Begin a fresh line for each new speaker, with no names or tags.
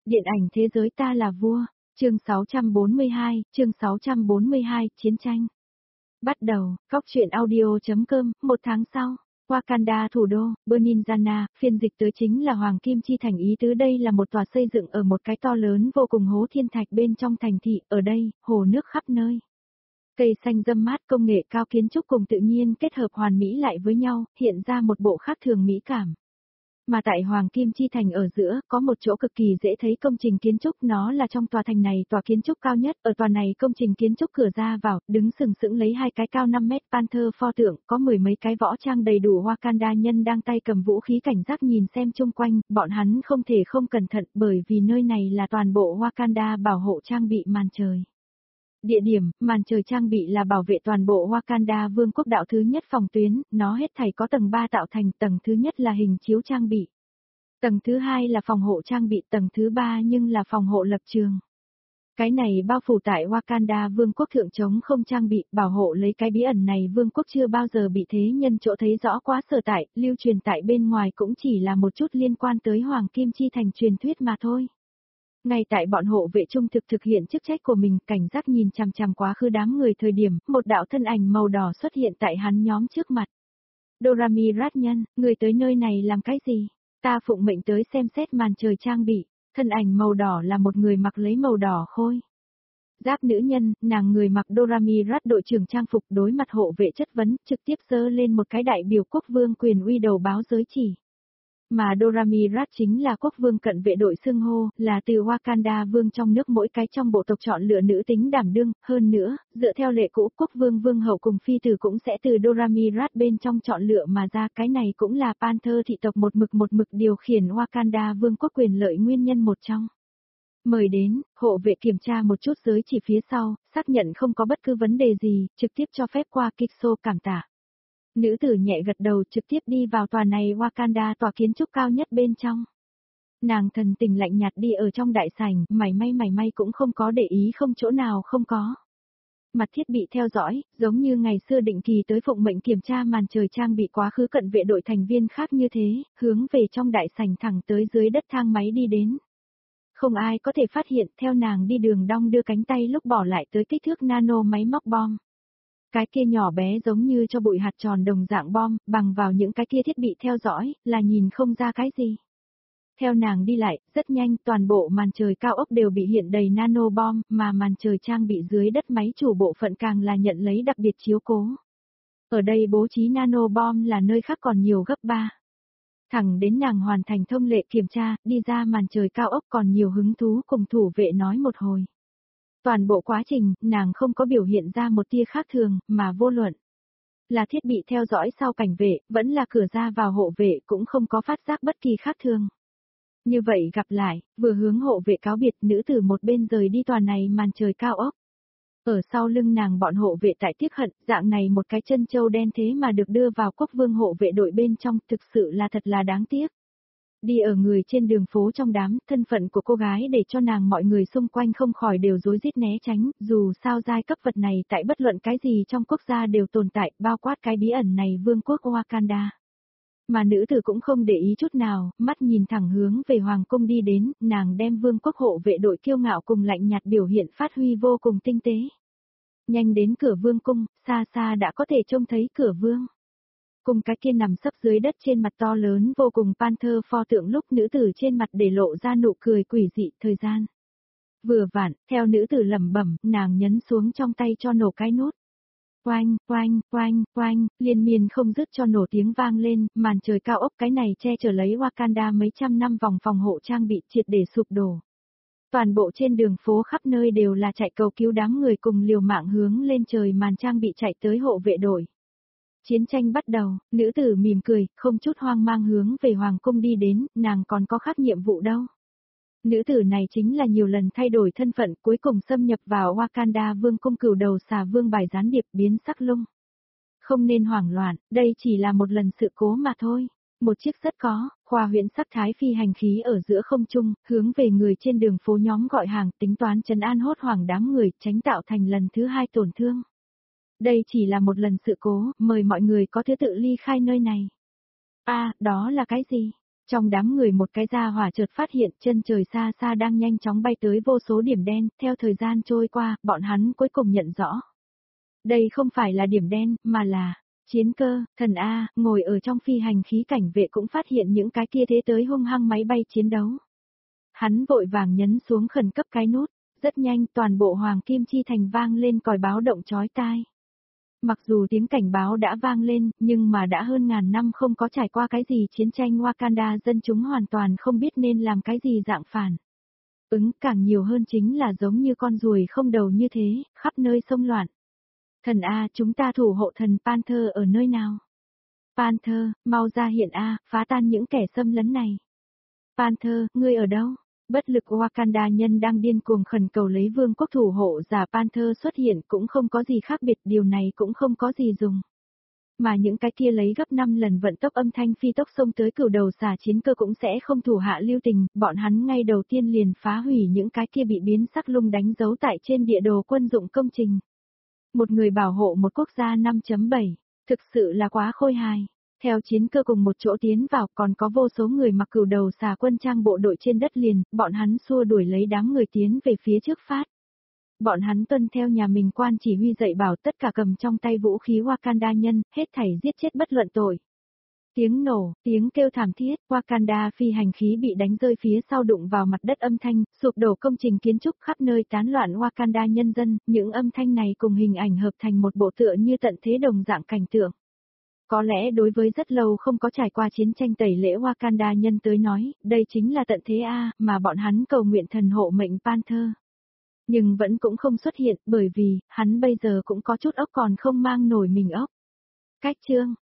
Điện ảnh thế giới ta là vua, chương 642, chiến tranh. Bắt đầu, góc truyện audio.com, 1 tháng sau, Wakanda thủ đô, Berninzana, phiên dịch tới chính là Hoàng Kim Chi Thành, ý tứ đây là một tòa xây dựng ở một cái to lớn vô cùng hố thiên thạch bên trong thành thị, ở đây, hồ nước khắp nơi. Cây xanh râm mát, công nghệ cao, kiến trúc cùng tự nhiên kết hợp hoàn mỹ lại với nhau, hiện ra một bộ khác thường mỹ cảm. Mà tại Hoàng Kim Chi Thành ở giữa, có một chỗ cực kỳ dễ thấy công trình kiến trúc, nó là trong tòa thành này tòa kiến trúc cao nhất, ở tòa này công trình kiến trúc cửa ra vào, đứng sừng sững lấy 2 cái cao 5 mét Panther pho tượng, có 10 mấy cái võ trang đầy đủ Wakanda nhân đang tay cầm vũ khí cảnh giác nhìn xem chung quanh, bọn hắn không thể không cẩn thận bởi vì nơi này là toàn bộ Wakanda bảo hộ trang bị màn trời. Địa điểm, màn trời trang bị là bảo vệ toàn bộ Wakanda vương quốc đạo thứ nhất phòng tuyến, nó hết thảy có tầng 3 tạo thành, tầng thứ nhất là hình chiếu trang bị. Tầng thứ 2 là phòng hộ trang bị, tầng thứ 3 nhưng là phòng hộ lập trường. Cái này bao phủ tại Wakanda vương quốc thượng chống không trang bị, bảo hộ lấy cái bí ẩn này vương quốc chưa bao giờ bị thế nhân chỗ thấy rõ quá sở tại, lưu truyền tại bên ngoài cũng chỉ là một chút liên quan tới Hoàng Kim Chi Thành truyền thuyết mà thôi. Ngay tại bọn hộ vệ trung thực hiện chức trách của mình, cảnh giác nhìn chằm chằm quá khứ đám người thời điểm, một đạo thân ảnh màu đỏ xuất hiện tại hắn nhóm trước mặt. Dorami Rat nhân, người tới nơi này làm cái gì? Ta phụng mệnh tới xem xét màn trời trang bị, thân ảnh màu đỏ là một người mặc lấy màu đỏ khôi. Giáp nữ nhân, nàng người mặc Dorami Rat đội trưởng trang phục, đối mặt hộ vệ chất vấn, trực tiếp giơ lên một cái đại biểu quốc vương quyền uy đầu báo giới chỉ. Mà Dorami Rat chính là quốc vương cận vệ đội xưng hô, là từ Wakanda vương trong nước mỗi cái trong bộ tộc chọn lựa nữ tính đảm đương, hơn nữa, dựa theo lệ cũ quốc vương vương hậu cùng phi tử cũng sẽ từ Dorami Rat bên trong chọn lựa mà ra, cái này cũng là Panther thị tộc một mực điều khiển Wakanda vương quốc quyền lợi nguyên nhân một trong. Mời đến, hộ vệ kiểm tra một chút giới chỉ phía sau, xác nhận không có bất cứ vấn đề gì, trực tiếp cho phép qua Kikso, cảm tạ. Nữ tử nhẹ gật đầu, trực tiếp đi vào tòa này Wakanda tòa kiến trúc cao nhất bên trong. Nàng thần tình lạnh nhạt đi ở trong đại sảnh, mảy may cũng không có để ý, không chỗ nào không có. Mặt thiết bị theo dõi, giống như ngày xưa định kỳ tới phụng mệnh kiểm tra màn trời trang bị quá khứ cận vệ đội thành viên khác như thế, hướng về trong đại sảnh thẳng tới dưới đất thang máy đi đến. Không ai có thể phát hiện, theo nàng đi đường đong đưa cánh tay lúc bỏ lại tới kích thước nano máy móc bom. Cái kia nhỏ bé giống như cho bụi hạt tròn đồng dạng bom, bằng vào những cái kia thiết bị theo dõi, là nhìn không ra cái gì. Theo nàng đi lại, rất nhanh, toàn bộ màn trời cao ốc đều bị hiện đầy nano bom, mà màn trời trang bị dưới đất máy chủ bộ phận càng là nhận lấy đặc biệt chiếu cố. Ở đây bố trí nano bom là nơi khác còn nhiều gấp 3. Thẳng đến nàng hoàn thành thông lệ kiểm tra, đi ra màn trời cao ốc còn nhiều hứng thú cùng thủ vệ nói một hồi. Toàn bộ quá trình, nàng không có biểu hiện ra một tia khác thường, mà vô luận. Là thiết bị theo dõi sau cảnh vệ, vẫn là cửa ra vào hộ vệ cũng không có phát giác bất kỳ khác thường. Như vậy gặp lại, vừa hướng hộ vệ cáo biệt, nữ tử một bên rời đi tòa này màn trời cao ốc. Ở sau lưng nàng bọn hộ vệ tại tiếc hận, dạng này một cái chân châu đen thế mà được đưa vào quốc vương hộ vệ đội bên trong, thực sự là thật là đáng tiếc. Đi ở người trên đường phố trong đám, thân phận của cô gái để cho nàng mọi người xung quanh không khỏi đều rối rít né tránh, dù sao giai cấp vật này tại bất luận cái gì trong quốc gia đều tồn tại, bao quát cái bí ẩn này vương quốc Wakanda. Mà nữ tử cũng không để ý chút nào, mắt nhìn thẳng hướng về hoàng cung đi đến, nàng đem vương quốc hộ vệ đội kiêu ngạo cùng lạnh nhạt biểu hiện phát huy vô cùng tinh tế. Nhanh đến cửa vương cung, xa xa đã có thể trông thấy cửa vương. Cùng cái kia nằm sấp dưới đất trên mặt to lớn vô cùng Panther pho tượng, lúc nữ tử trên mặt để lộ ra nụ cười quỷ dị, thời gian. Vừa vặn, theo nữ tử lẩm bẩm, nàng nhấn xuống trong tay cho nổ cái nút. Oanh, oanh, oanh, oanh, liên miên không dứt cho nổ tiếng vang lên, màn trời cao ốc cái này che chở lấy Wakanda mấy trăm năm vòng phòng hộ trang bị triệt để sụp đổ. Toàn bộ trên đường phố khắp nơi đều là chạy cầu cứu đám người cùng liều mạng hướng lên trời màn trang bị chạy tới hộ vệ đội. Chiến tranh bắt đầu, nữ tử mỉm cười, không chút hoang mang hướng về hoàng cung đi đến, nàng còn có khác nhiệm vụ đâu. Nữ tử này chính là nhiều lần thay đổi thân phận, cuối cùng xâm nhập vào Wakanda vương cung, cửu đầu xà vương bài gián điệp biến sắc lung. Không nên hoảng loạn, đây chỉ là một lần sự cố mà thôi. Một chiếc rất có, khoa huyễn sắc thái phi hành khí ở giữa không trung, hướng về người trên đường phố nhóm gọi hàng, tính toán trấn an hốt hoảng đám người, tránh tạo thành lần thứ 2 tổn thương. Đây chỉ là một lần sự cố, mời mọi người có thứ tự ly khai nơi này. Đó là cái gì? Trong đám người một cái gia hỏa chợt phát hiện chân trời xa xa đang nhanh chóng bay tới vô số điểm đen, theo thời gian trôi qua, bọn hắn cuối cùng nhận rõ. Đây không phải là điểm đen, mà là chiến cơ, thần A, ngồi ở trong phi hành khí cảnh vệ cũng phát hiện những cái kia thế tới hung hăng máy bay chiến đấu. Hắn vội vàng nhấn xuống khẩn cấp cái nút, rất nhanh toàn bộ Hoàng Kim Chi Thành vang lên còi báo động chói tai. Mặc dù tiếng cảnh báo đã vang lên, nhưng mà đã hơn ngàn năm không có trải qua cái gì chiến tranh Wakanda, dân chúng hoàn toàn không biết nên làm cái gì dạng phản. Càng nhiều hơn chính là giống như con ruồi không đầu như thế, khắp nơi xông loạn. Thần A, chúng ta thủ hộ thần Panther ở nơi nào? Panther, mau ra hiện A, phá tan những kẻ xâm lấn này. Panther, ngươi ở đâu? Bất lực Wakanda nhân đang điên cuồng khẩn cầu lấy vương quốc thủ hộ giả Panther xuất hiện cũng không có gì khác biệt, điều này cũng không có gì dùng. Mà những cái kia lấy gấp 5 lần vận tốc âm thanh phi tốc xông tới cửu đầu xà chiến cơ cũng sẽ không thủ hạ lưu tình, bọn hắn ngay đầu tiên liền phá hủy những cái kia bị biến sắc lung đánh dấu tại trên địa đồ quân dụng công trình. Một người bảo hộ một quốc gia 5.7, thực sự là quá khôi hài. Theo chiến cơ cùng một chỗ tiến vào còn có vô số người mặc cửu đầu xà quân trang bộ đội trên đất liền, bọn hắn xua đuổi lấy đám người tiến về phía trước phát. Bọn hắn tuân theo nhà mình quan chỉ huy dạy bảo tất cả cầm trong tay vũ khí Wakanda nhân, hết thảy giết chết bất luận tội. Tiếng nổ, tiếng kêu thảm thiết, Wakanda phi hành khí bị đánh rơi phía sau đụng vào mặt đất âm thanh, sụp đổ công trình kiến trúc khắp nơi tán loạn Wakanda nhân dân, những âm thanh này cùng hình ảnh hợp thành một bộ tựa như tận thế đồng dạng cảnh tượng. Có lẽ đối với rất lâu không có trải qua chiến tranh tẩy lễ Wakanda nhân tới nói, đây chính là tận thế A, mà bọn hắn cầu nguyện thần hộ mệnh Panther. Nhưng vẫn cũng không xuất hiện, bởi vì, hắn bây giờ cũng có chút ốc còn không mang nổi mình ốc. Cách chương